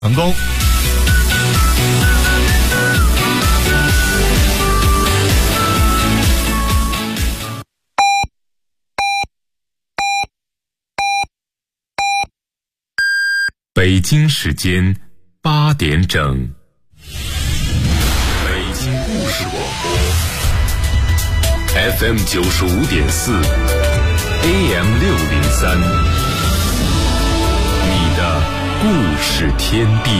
成功。 北京时间8点整，北京故事广播 FM 95.4 AM 603，你的故事天地。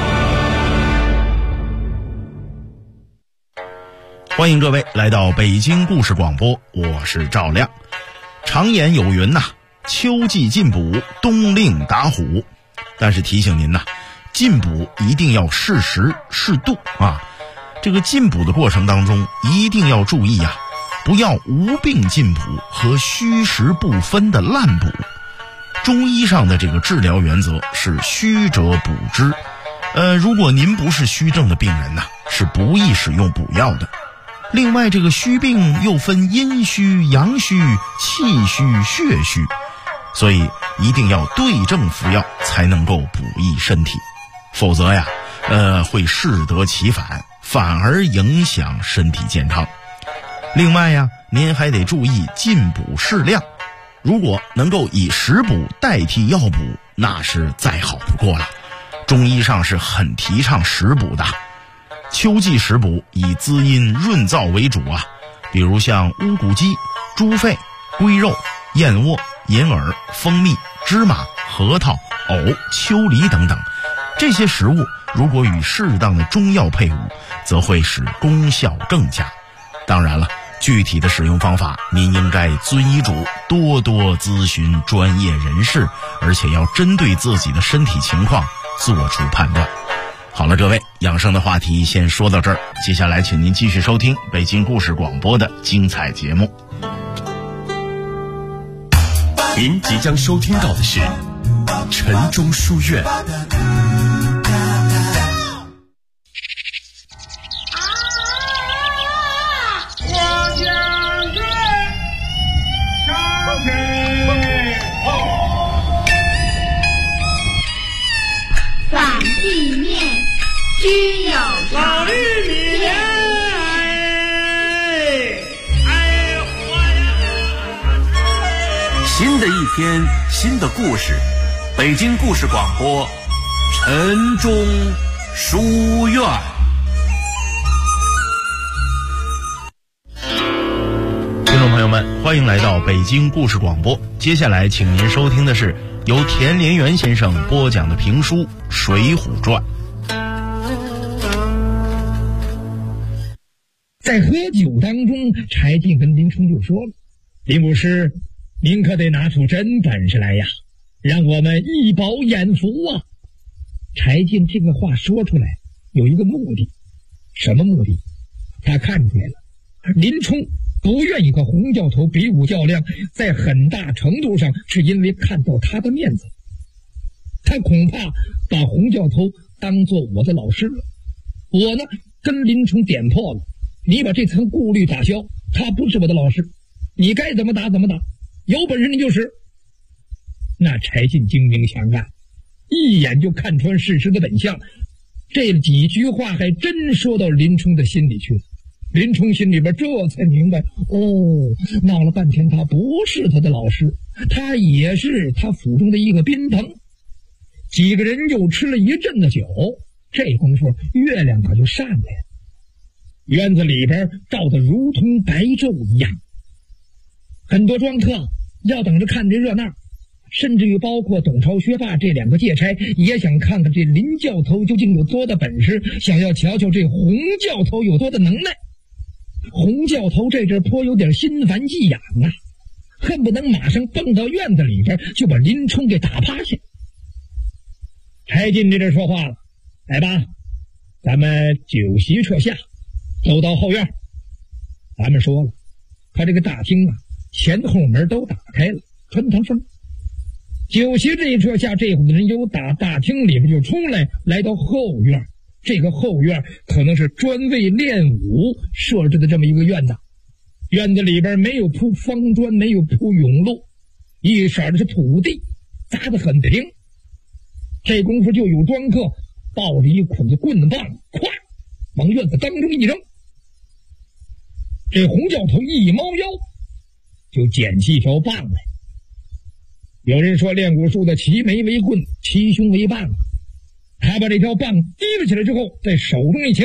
欢迎各位来到北京故事广播，我是赵亮。常言有云呐，秋季进补，冬令打虎。但是提醒您呐，进补一定要适时适度啊。这个进补的过程当中一定要注意啊，不要无病进补和虚实不分的滥补。中医上的这个治疗原则是虚者补之。如果您不是虚症的病人呐，是不宜使用补药的。另外，这个虚病又分阴虚、阳虚、气虚、血虚，所以一定要对症服药才能够补益身体，否则呀，会适得其反，反而影响身体健康。另外呀，您还得注意进补适量，如果能够以食补代替药补，那是再好不过了。中医上是很提倡食补的。秋季食补以滋阴润燥为主啊，比如像乌骨鸡、猪肺、龟肉、燕窝、银耳、蜂蜜、芝麻、核桃、藕、秋梨等等，这些食物如果与适当的中药配伍，则会使功效更佳。当然了，具体的使用方法您应该遵医嘱，多多咨询专业人士，而且要针对自己的身体情况做出判断。好了，各位，养生的话题先说到这儿，接下来请您继续收听北京故事广播的精彩节目。 您即将收听到的是晨钟书院。 反地面须有老玉米田， 新的一天，新的故事，北京故事广播晨钟书院。 听众朋友们，欢迎来到北京故事广播。接下来请您收听的是由田连元先生播讲的评书《水浒传》。 在喝酒当中，柴进跟林冲就说了：“林武师，您可得拿出真本事来呀，让我们一饱眼福啊！”柴进这个话说出来有一个目的，什么目的？他看出来了，林冲不愿意和洪教头比武较量，在很大程度上是因为看到他的面子，他恐怕把洪教头当做我的老师了。我呢，跟林冲点破了，你把这层顾虑打消，他不是我的老师，你该怎么打怎么打，有本事你就使。那柴进精明强干，一眼就看穿事实的本相，这几句话还真说到林冲的心里去了。林冲心里边这才明白，闹了半天他不是他的老师，他也是他府中的一个宾朋。几个人又吃了一阵的酒，这功夫月亮可就上来了，院子里边照得如同白昼一样，很多庄客要等着看这热闹，甚至于包括董超、薛霸这两个借差也想看看这林教头究竟有多大本事，想要瞧瞧这洪教头有多大能耐。洪教头这阵颇有点心烦气痒啊，恨不能马上蹦到院子里边就把林冲给打趴下。柴进这阵说话了：“来吧，咱们酒席撤下，走到后院。咱们说了，他这个大厅啊，前后门都打开了，穿堂风。酒席这一撤下，这伙的人由打大厅里面就冲来，来到后院。这个后院可能是专为练武设置的这么一个院子，院子里边没有铺方砖，没有铺甬路，一色的是土地，砸得很平。这功夫就有庄客抱着一捆子棍棒，咵往院子当中一扔。这洪教头一猫腰就捡起一条棒来。有人说练武术的齐眉为棍，齐胸为棒。他把这条棒提了起来之后，在手中一擎，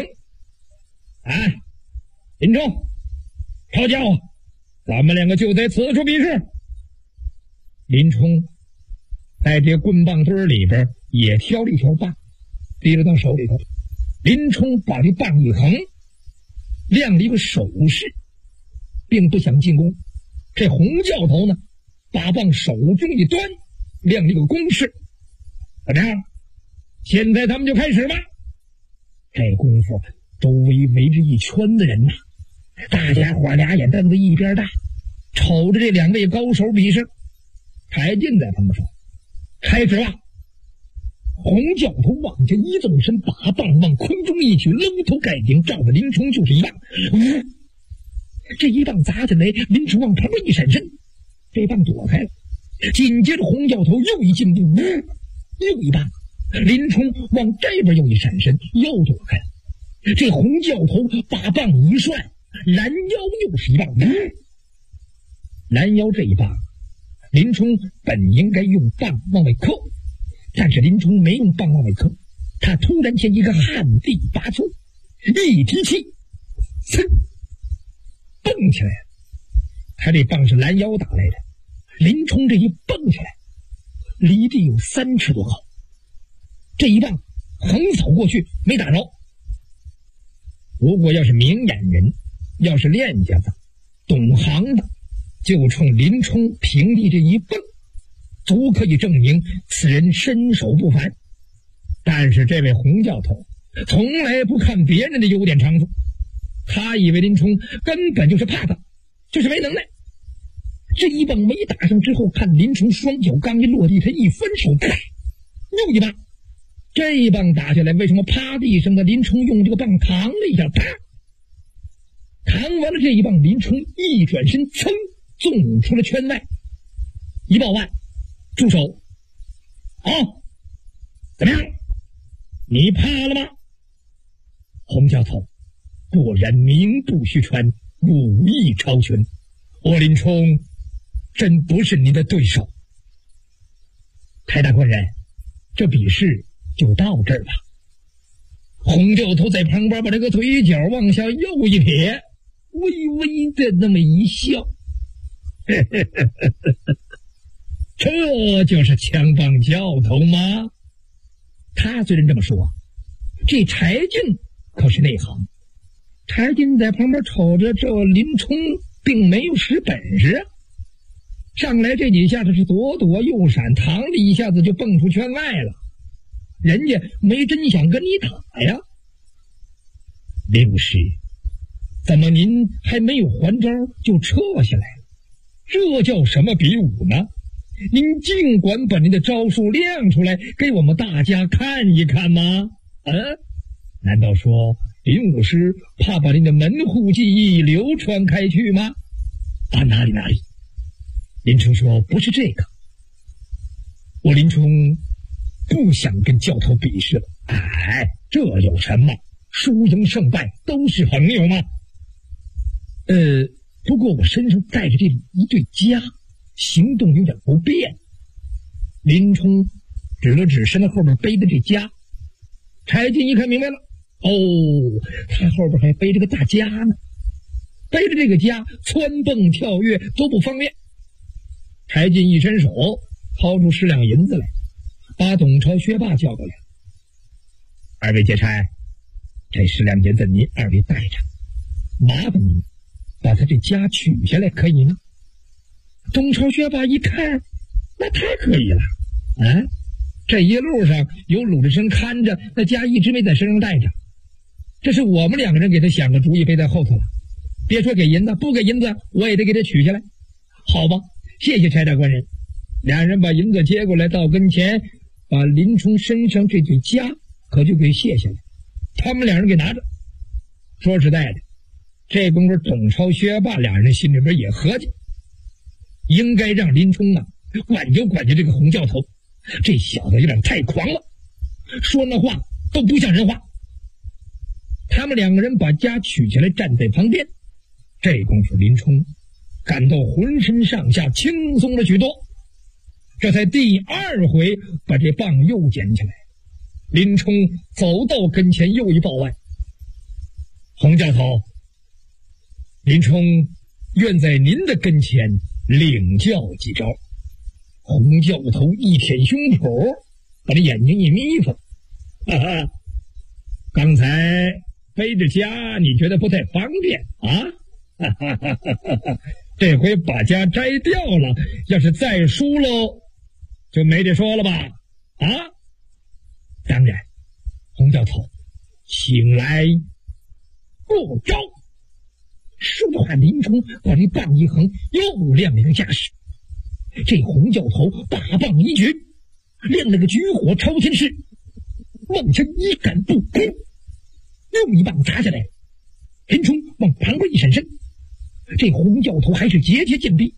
林冲，抄家伙，咱们两个就在此处比试。林冲在这棍棒堆里边也挑了一条棒，提了到手里头。林冲把这棒一横，亮了一个手势，并不想进攻。这洪教头呢，把棒手中一端，亮了一个攻势。怎么样？现在咱们就开始吧。这功夫，周围围着一圈的人呐，大家伙俩眼瞪得一边大，瞅着这两位高手比试。柴进在旁边说：“开始吧。”洪教头往前一纵身，把棒往空中一举，搂头盖顶，照着林冲就是一棒。这一棒砸下来，林冲往旁边一闪身，这棒躲开了。紧接着洪教头又一进步，又一棒，林冲往这边又一闪身，又躲开了。这洪教头把棒一涮，拦腰又是一棒。拦腰这一棒，林冲本应该用棒往外扣，但是林冲没用棒往外扣，他突然间一个旱地拔葱，一提气，噌，蹦起来了。他这棒是拦腰打来的，林冲这一蹦起来，离地有3尺多高，这一棒横扫过去没打着。如果要是明眼人，要是练家子懂行的，就冲林冲平地这一蹦，足可以证明此人身手不凡。但是这位洪教头从来不看别人的优点长处，他以为林冲根本就是怕他，就是没能耐。这一棒没打上之后，看林冲双脚刚一落地，他一分手，又一棒。这一棒打下来，为什么趴地上的林冲用这个棒扛了一下，啪，扛完了这一棒，林冲一转身，噌，纵出了圈外，一报万，住手！怎么样？你怕了吗？洪教头，果然名不虚传，武艺超群，我林冲真不是你的对手。太大官人，这比试就到这儿吧。洪教头在旁边把这个腿脚往下又一撇，微微的那么一笑，这就是枪棒教头吗？他虽然这么说，这柴进可是内行。柴进在旁边瞅着，这林冲并没有使本事啊，上来这几下子是躲躲右闪，嘡的一下子就蹦出圈外了。人家没真想跟你打呀。林武师，怎么您还没有还招就撤下来了？这叫什么比武呢？您尽管把您的招数亮出来，给我们大家看一看吗？难道说林武师怕把您的门户技艺流传开去吗？哪里。林冲说，不是这个，我林冲不想跟教头比试了。这有什么？输赢胜败都是朋友嘛。不过我身上带着这一对枷，行动有点不便。林冲指了指身后边背的这枷，柴进一看明白了，他后边还背着个大枷呢，背着这个枷蹿蹦跳跃都不方便。柴进一伸手掏出10两银子来，把董超、薛霸叫过来。二位劫差，这10两银子您二位带着，麻烦您把他这枷取下来，可以吗？董超、薛霸一看，那太可以了。这一路上有鲁智深看着，那枷一直没在身上带着，这是我们2个人给他想个主意，背在后头了。别说给银子，不给银子我也得给他取下来。好吧，谢谢柴大官人。2人把银子接过来，到跟前把林冲身上这对枷可就给卸下来，他们2人给拿着。说实在的，这功夫董超、薛霸2人心里边也合计，应该让林冲管教这个洪教头，这小子有点太狂了，说那话都不像人话。他们两个人把家取起来站在旁边，这功夫林冲感到浑身上下轻松了许多。这才第二回把这棒又捡起来，林冲走到跟前又一报案：洪教头，林冲愿在您的跟前领教几招。洪教头一舔胸脯，把这眼睛一眯缝：哈哈，刚才背着家你觉得不太方便啊？哈哈哈哈哈！这回把家摘掉了，要是再输喽，就没得说了吧？啊？当然，洪教头，请来过招。说着话，林冲把这棒一横，又亮了架势。这洪教头大棒一举，亮了个举火朝天势，往前一杆步，又一棒砸下来。林冲往旁边一闪身，这洪教头还是节节进逼，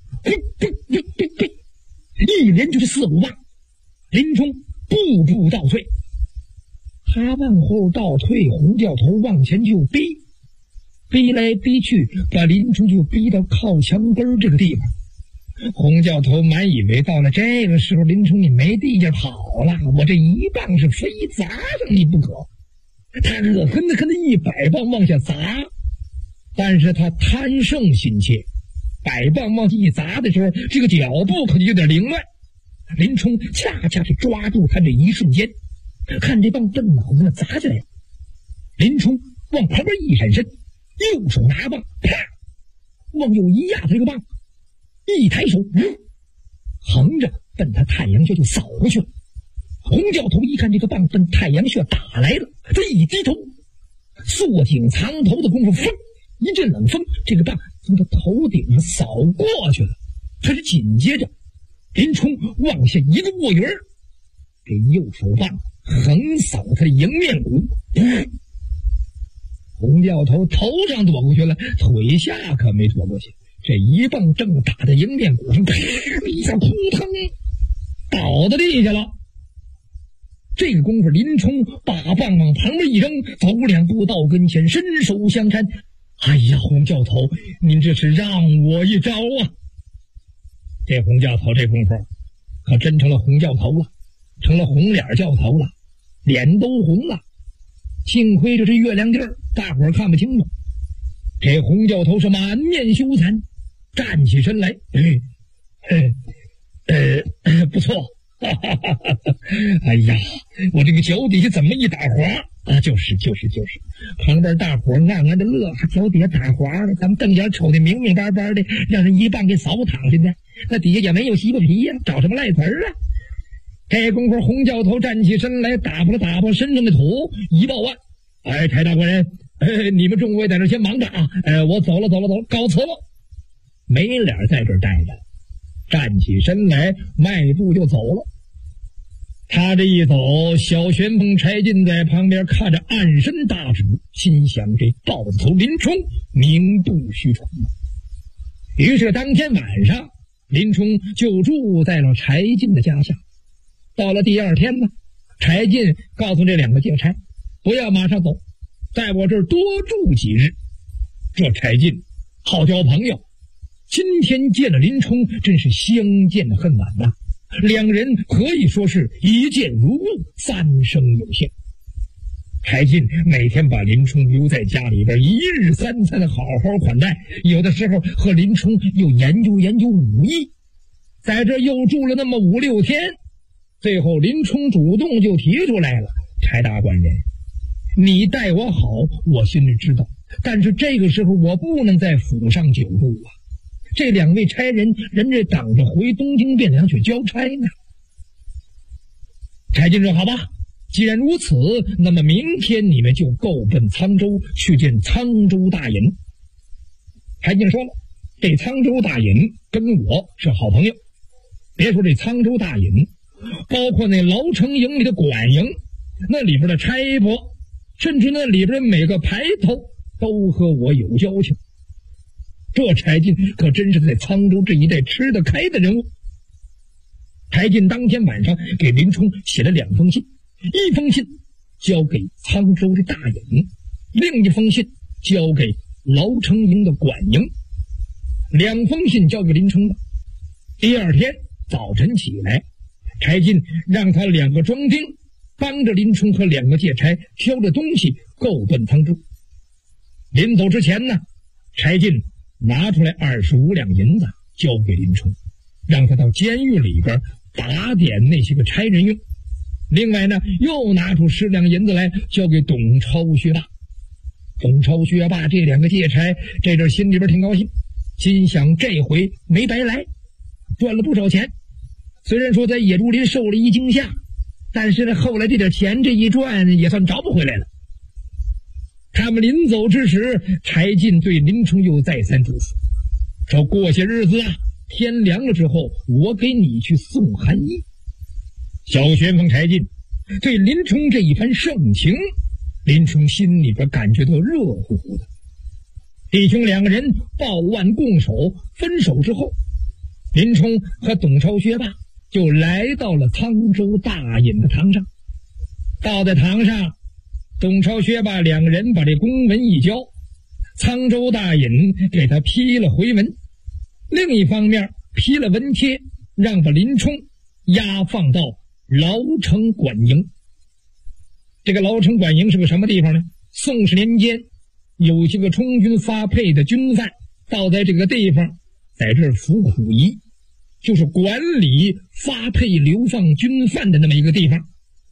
一连就是4、5棒。林冲步步倒退，他往后倒退，洪教头往前就逼，逼来逼去，把林冲就逼到靠墙根这个地方。洪教头满以为到了这个时候，林冲你没地界跑了，我这一棒是非砸上你不可。他恶狠狠的100棒往下砸，但是他贪胜心切，100棒往下一砸的时候，这个脚步可就有点凌乱。林冲恰恰是抓住他这一瞬间，看这棒正脑子上砸下来，林冲往旁边一闪身，右手拿棒，啪，往右一压这个棒，一抬手，横着奔他太阳穴就扫过去了。洪教头一看这个棒奔太阳穴打来了，他一低头，缩颈藏头的功夫，风一阵冷风，这个棒从他头顶上扫过去了。可是紧接着林冲往下一个卧云，这右手棒横扫他的迎面骨，洪教头头上躲过去了，腿下可没躲过去。这一棒正打在迎面骨上，啪一下扑腾倒在地下了。这个功夫，林冲把棒往旁边一扔，走2步到跟前，伸手相搀：哎呀，洪教头，您这是让我一招啊！这洪教头这功夫可真成了洪教头了，成了红脸教头了，脸都红了。幸亏这是月亮地儿，大伙儿看不清楚。这洪教头是满面羞惭，站起身来，不错，哈哈哈哈！哎呀，我这个脚底下怎么一打滑啊？就是，旁边大伙暗暗的乐，脚底下打滑了，咱们瞪眼瞅得明明白白的，让人一棒给扫躺下的，那底下也没有西瓜皮呀，找什么赖词儿啊？这功夫，洪教头站起身来，打破身上的土，一报案：哎，柴大官人，你们众位在这先忙着啊！我走了，告辞了。没脸在这儿待着，站起身来，迈步就走了。他这一走，小旋风柴进在旁边看着，暗伸大指，心想这豹子头林冲名不虚传。于是当天晚上，林冲就住在了柴进的家下。到了第二天呢，柴进告诉这2个借差，不要马上走，在我这儿多住几日。这柴进好交朋友，今天见了林冲，真是相见恨晚呐。2人可以说是一见如故，3生有幸。柴进每天把林冲留在家里边，1日3餐的好好款待，有的时候和林冲又研究武艺，在这又住了那么5、6天。最后林冲主动就提出来了：柴大官人，你待我好，我心里知道，但是这个时候我不能在府上久住啊。这2位差人家等着回东京汴梁去交差呢。柴进说：好吧，既然如此，那么明天你们就够奔沧州去见沧州大尹。柴进说了，这沧州大尹跟我是好朋友，别说这沧州大尹，包括那牢城营里的管营，那里边的差拨，甚至那里边每个排头都和我有交情。这柴进可真是在沧州这一带吃得开的人物。柴进当天晚上给林冲写了2封信，一封信交给沧州的大尹，另一封信交给牢城营的管营。2封信交给林冲了。第二天早晨起来，柴进让他2个庄丁帮着林冲和2个借差挑着东西够奔沧州。临走之前呢，柴进拿出来25两银子交给林冲，让他到监狱里边打点那些个差人用。另外呢，又拿出10两银子来交给董超、薛霸。董超、薛霸这2个借差，这阵心里边挺高兴，心想这回没白来，赚了不少钱。虽然说在野猪林受了一惊吓，但是呢，后来这点钱这一赚也算找不回来了。他们临走之时，柴进对林冲又再三嘱咐，说过些日子啊，天凉了之后，我给你去送寒衣。小旋风柴进对林冲这一番盛情，林冲心里边感觉到热乎乎的。弟兄2个人抱腕共手，分手之后，林冲和董超、薛霸就来到了沧州大尹的堂上。到在堂上，董超、薛霸2个人把这公文一交，沧州大尹给他批了回文，另一方面批了文帖，让把林冲押放到牢城管营。这个牢城管营是个什么地方呢？宋氏年间有些个充军发配的军犯到在这个地方，在这儿服苦役，就是管理发配流放军犯的那么一个地方。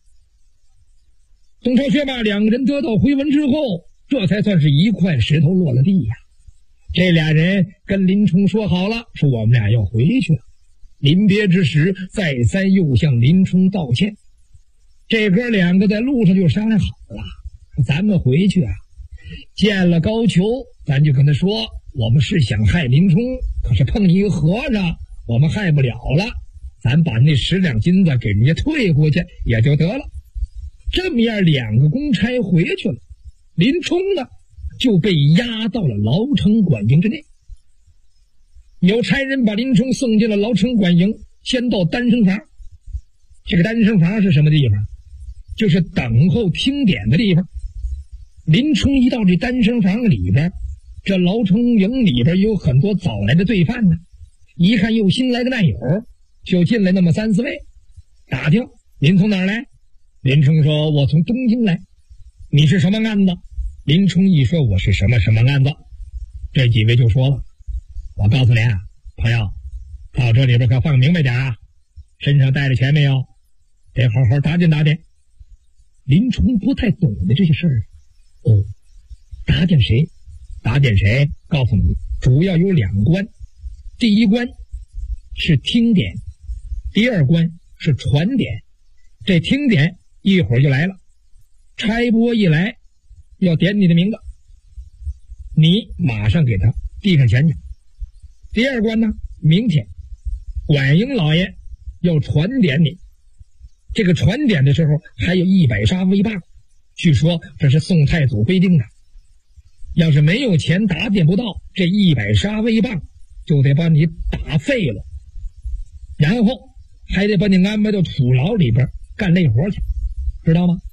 董超、薛霸2个人得到回文之后，这才算是一块石头落了地呀。这俩人跟林冲说好了，说我们俩要回去了。临别之时，再三又向林冲道歉。这哥2个在路上就商量好了，咱们回去啊，见了高俅，咱就跟他说，我们是想害林冲，可是碰一个和尚，我们害不了了，咱把那10两金子给人家退过去也就得了。这么样2个公差回去了，林冲呢就被押到了牢城管营之内。有差人把林冲送进了牢城管营，先到单身房。这个单身房是什么地方？就是等候听点的地方。林冲一到这单身房里边，这牢城营里边有很多早来的罪犯呢，一看又新来的难友，就进来那么3、4位，打听您从哪儿来。林冲说，我从东京来。你是什么案子？林冲一说我是什么什么案子，这几位就说了，我告诉你啊，朋友，到这里边可放明白点啊，身上带着钱没有？得好好打点打点。林冲不太懂的这些事儿，打点谁？打点谁？告诉你，主要有2关。第一关是听点，第2关是传点。这听点一会儿就来了，差拨一来要点你的名字，你马上给他递上钱去。第2关呢，明天管营老爷要传点你，这个传点的时候还有100杀威棒，据说这是宋太祖规定的，要是没有钱打点不到，这100杀威棒就得把你打废了，然后还得把你安排到土牢里边干累活去，知道吗？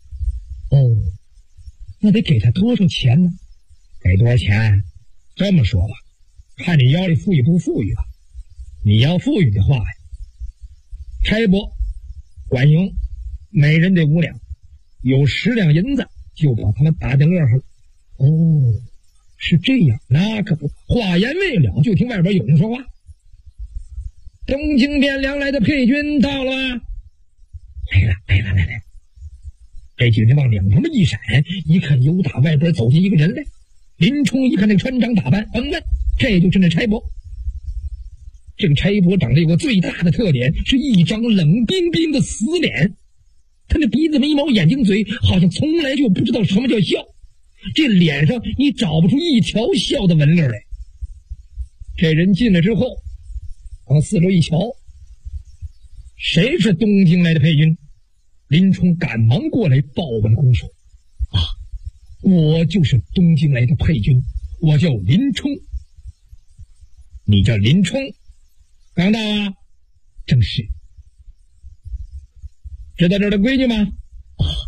那得给他多少钱呢？给多少钱？这么说吧，看你腰里富裕不富裕吧。你要富裕的话呀，差拨管营每人得5两，有10两银子就把他们打点乐呵了。是这样，那可不。话言未了，就听外边有人说话：东京汴梁来的配军到了吗？来。这几个人往两旁边一闪，一看由打外边走进一个人来。林冲一看那个穿着打扮，问，这就是那差拨。这个差拨长得有个最大的特点，是一张冷冰冰的死脸，他那鼻子、眉毛、眼睛、嘴好像从来就不知道什么叫笑，这脸上你找不出一条笑的纹理来。这人进来之后往四周一瞧，谁是东京来的配军？林冲赶忙过来抱稳拱手：我就是东京来的配军，我叫林冲。你叫林冲？刚到啊？正是。知道这儿的规矩吗？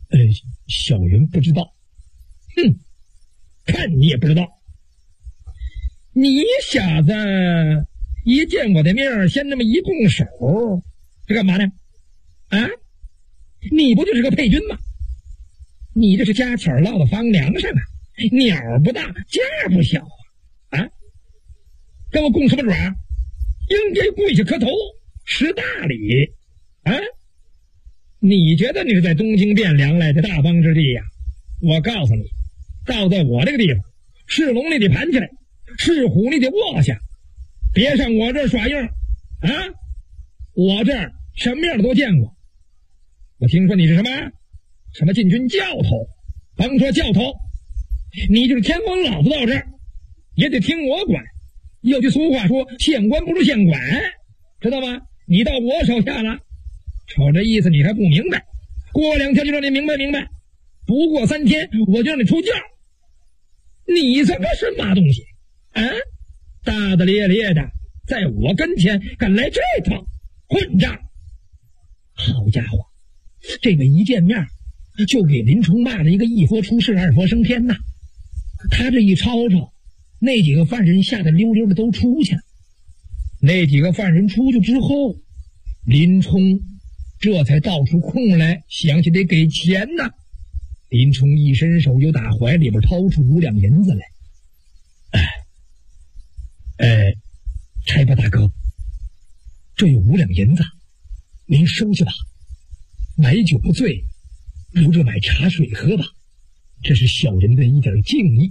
小人不知道。哼，看你也不知道。你小子一见我的面，先那么一拱手，是干嘛呢？啊，你不就是个配军吗？你这是家巧落到房梁上啊，鸟不大，家不小啊！跟我拱什么爪？应该跪下磕头，识大礼啊！你觉得你是在东京汴梁来的大邦之地呀？我告诉你，到在我这个地方，是龙你得盘起来，是虎你得卧下，别上我这儿耍硬啊！我这儿什么样的都见过。我听说你是什么禁军教头，甭说教头，你就是天王老子到这儿也得听我管。有句俗话说，县官不如县管，知道吗？你到我手下了，瞅这意思你还不明白，过2天就让你明白，不过3天我就让你出教。你这个是嘛东西啊？大大咧咧的在我跟前敢来这套混账！好家伙，这位一见面就给林冲骂了一个一佛出世二佛升天呐！他这一吵吵，那几个犯人吓得溜溜的都出去了。那几个犯人出去之后，林冲这才倒出空来，想起得给钱呢。林冲一伸手就打怀里边掏出5两银子来。差吧大哥，这有5两银子，您收下吧。买酒不醉，留着买茶水喝吧，这是小人的一点敬意。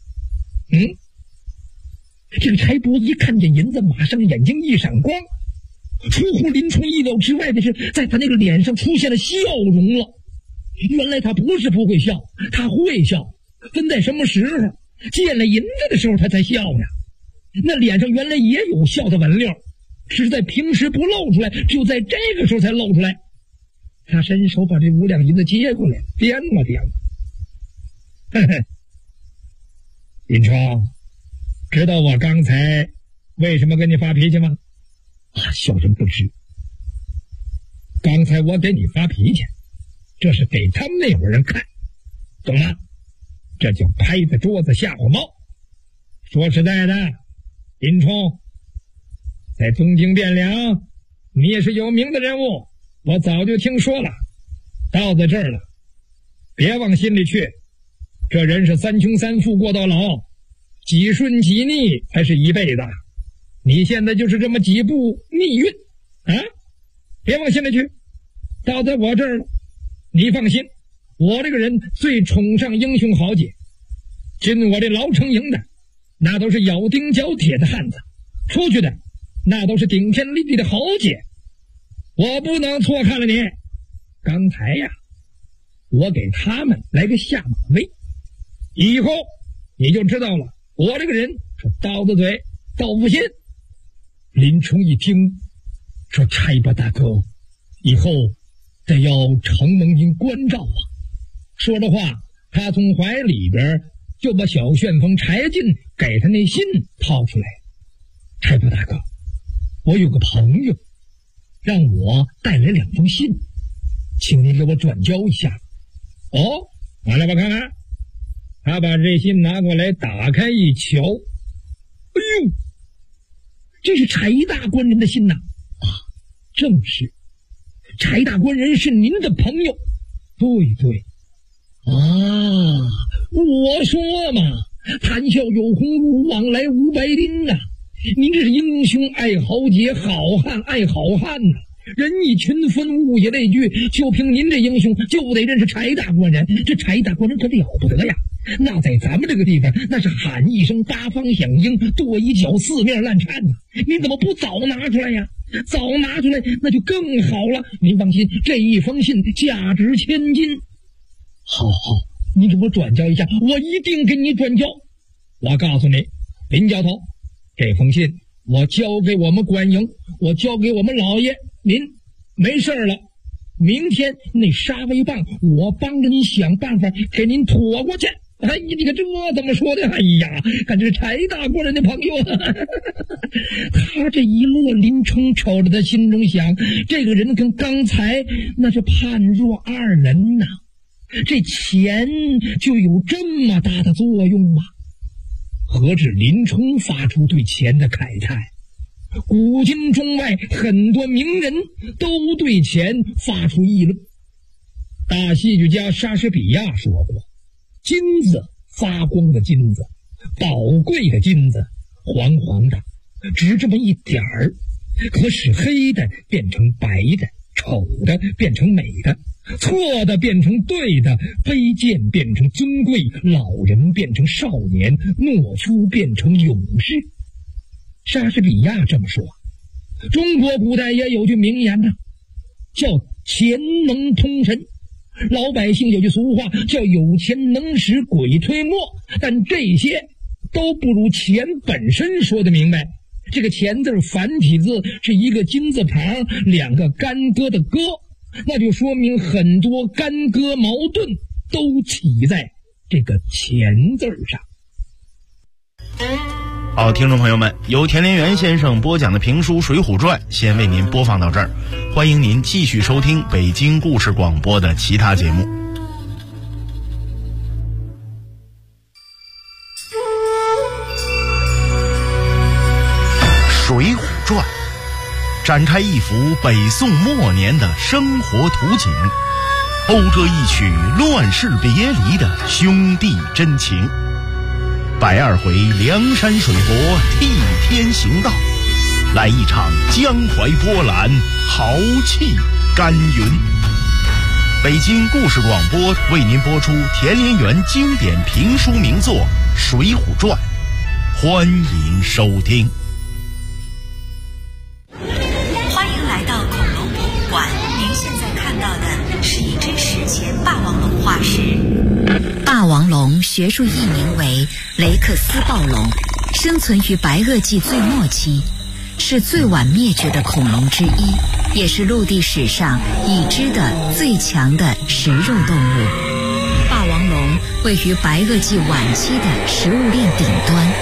这个差伯一看见银子，马上眼睛一闪光，出乎林冲意料之外的是，在他那个脸上出现了笑容了。原来他不是不会笑，他会笑，分在什么时候？见了银子的时候他才笑呢。那脸上原来也有笑的纹溜，只是在平时不露出来，只有在这个时候才露出来。他伸手把这5两银子接过来，掂了掂了。嘿嘿，林冲，知道我刚才为什么跟你发脾气吗？小人不知。刚才我给你发脾气，这是给他们那伙人看，懂吗？这叫拍在桌子吓唬猫。说实在的，林冲，在东京汴梁，你也是有名的人物，我早就听说了。到在这儿了，别往心里去。这人是3穷3富过到老，几顺几逆才是一辈子。你现在就是这么几步逆运啊！别往心里去。到在我这儿了，你放心，我这个人最崇尚英雄豪杰。进我这牢城营的，那都是咬钉嚼铁的汉子，出去的那都是顶天立地的豪杰。我不能错看了你。刚才呀，我给他们来个下马威，以后你就知道了，我这个人是刀子嘴豆腐心。林冲一听，说差吧大哥，以后得要承蒙您关照啊。说着话，他从怀里边就把小旋风柴进给他那信掏出来。差吧大哥，我有个朋友让我带来2封信，请您给我转交一下。拿来吧看看。他把这信拿过来，打开一瞧，哎呦，这是柴大官人的信呐！正是，柴大官人是您的朋友。对我说嘛，谈笑有鸿儒，往来无白丁啊！您这是英雄爱豪杰，好汉爱好汉呐！人以群分，物以类聚，就凭您这英雄，就得认识柴大官人。这柴大官人可了不得呀！那在咱们这个地方，那是喊一声八方响应，跺一脚四面烂颤呐！你怎么不早拿出来呀？早拿出来那就更好了。您放心，这一封信价值千金。好，你给我转交一下，我一定给你转交。我告诉你，林教头，这封信我交给我们管营，我交给我们老爷，您没事了。明天那杀威棒，我帮着你想办法给您驮过去。哎呀，你看这怎么说的？哎呀，感觉是柴大官人的朋友。他这一乐，林冲瞅着他心中想，这个人跟刚才那是判若2人呐。 这钱就有这么大的作用吗？何止林冲发出对钱的慨叹，古今中外很多名人都对钱发出议论。大戏剧家莎士比亚说过，金子，发光的金子，宝贵的金子，黄黄的，值这么一点儿，可使黑的变成白的，丑的变成美的，错的变成对的，卑贱变成尊贵，老人变成少年，懦夫变成勇士。莎士比亚这么说。中国古代也有句名言呢，叫钱能通神。老百姓有句俗话叫有钱能使鬼推磨，但这些都不如钱本身说得明白。这个钱字繁体字是一个金字旁，两个干戈的戈，那就说明很多干戈矛盾都起在这个钱字上。 好，听众朋友们，由田连元先生播讲的评书《水浒传》先为您播放到这儿，欢迎您继续收听北京故事广播的其他节目。《水浒传》展开一幅北宋末年的生活图景，讴歌一曲乱世别离的兄弟真情。120回梁山水泊替天行道，来一场江淮波澜，豪气干云。北京故事广播为您播出田连元经典评书名作《水浒传》，欢迎收听。 欢迎来到恐龙博物馆，您现在看到的是一只史前霸王龙化石。霸王龙学术译名为雷克斯暴龙，生存于白垩纪最末期，是最晚灭绝的恐龙之一，也是陆地史上已知的最强的食肉动物。霸王龙位于白垩纪晚期的食物链顶端。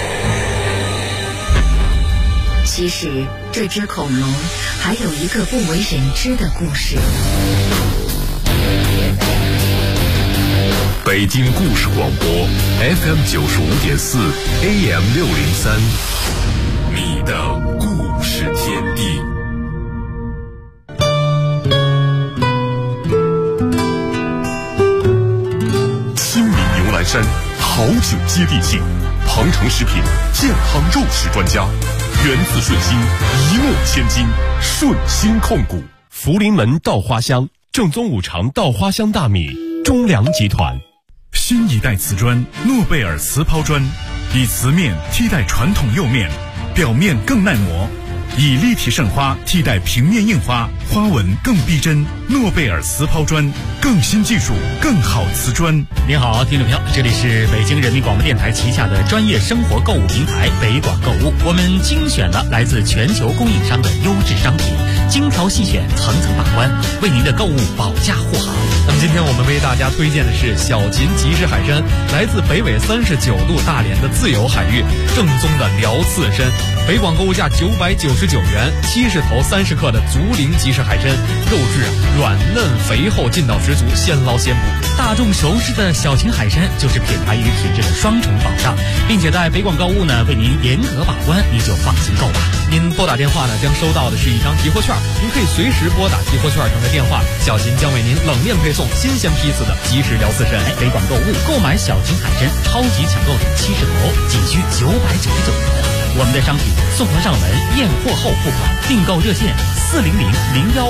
其实这只恐龙还有一个不为人知的故事。 北京故事广播 FM 95.4 AM 603，你的故事天地。新米牛栏山好酒接地气，庞城食品健康肉食专家，源自顺心，一诺千金，顺心控股。福临门稻花香，正宗五常稻花香大米，中粮集团。 新一代瓷砖诺贝尔瓷抛砖，以瓷面替代传统釉面，表面更耐磨，以立体渗花替代平面印花，花纹更逼真。诺贝尔瓷抛砖，更新技术，更好瓷砖。 您好，听众朋友，这里是北京人民广播电台旗下的专业生活购物平台北广购物，我们精选了来自全球供应商的优质商品，精挑细选，层层把关，为您的购物保驾护航。 那么今天我们为大家推荐的是小秦集市海参，来自北纬39度大连的自由海域，正宗的辽刺参。北广购物价999元，70头30克的竹林集市海参，肉质软嫩肥厚，劲道十足，现捞现捕。 大众熟知的小秦海参就是品牌与品质的双重保障，并且在北广购物呢为您严格把关，你就放心购吧。 您拨打电话呢将收到的是一张集货券，您可以随时拨打集货券上的电话，小秦将为您冷链配送新鲜批次的即食辽刺参。 北广购物购买小秦海参超级抢购礼70头，仅需999元。我们的商品送货上门，验货后付款，订购热线40001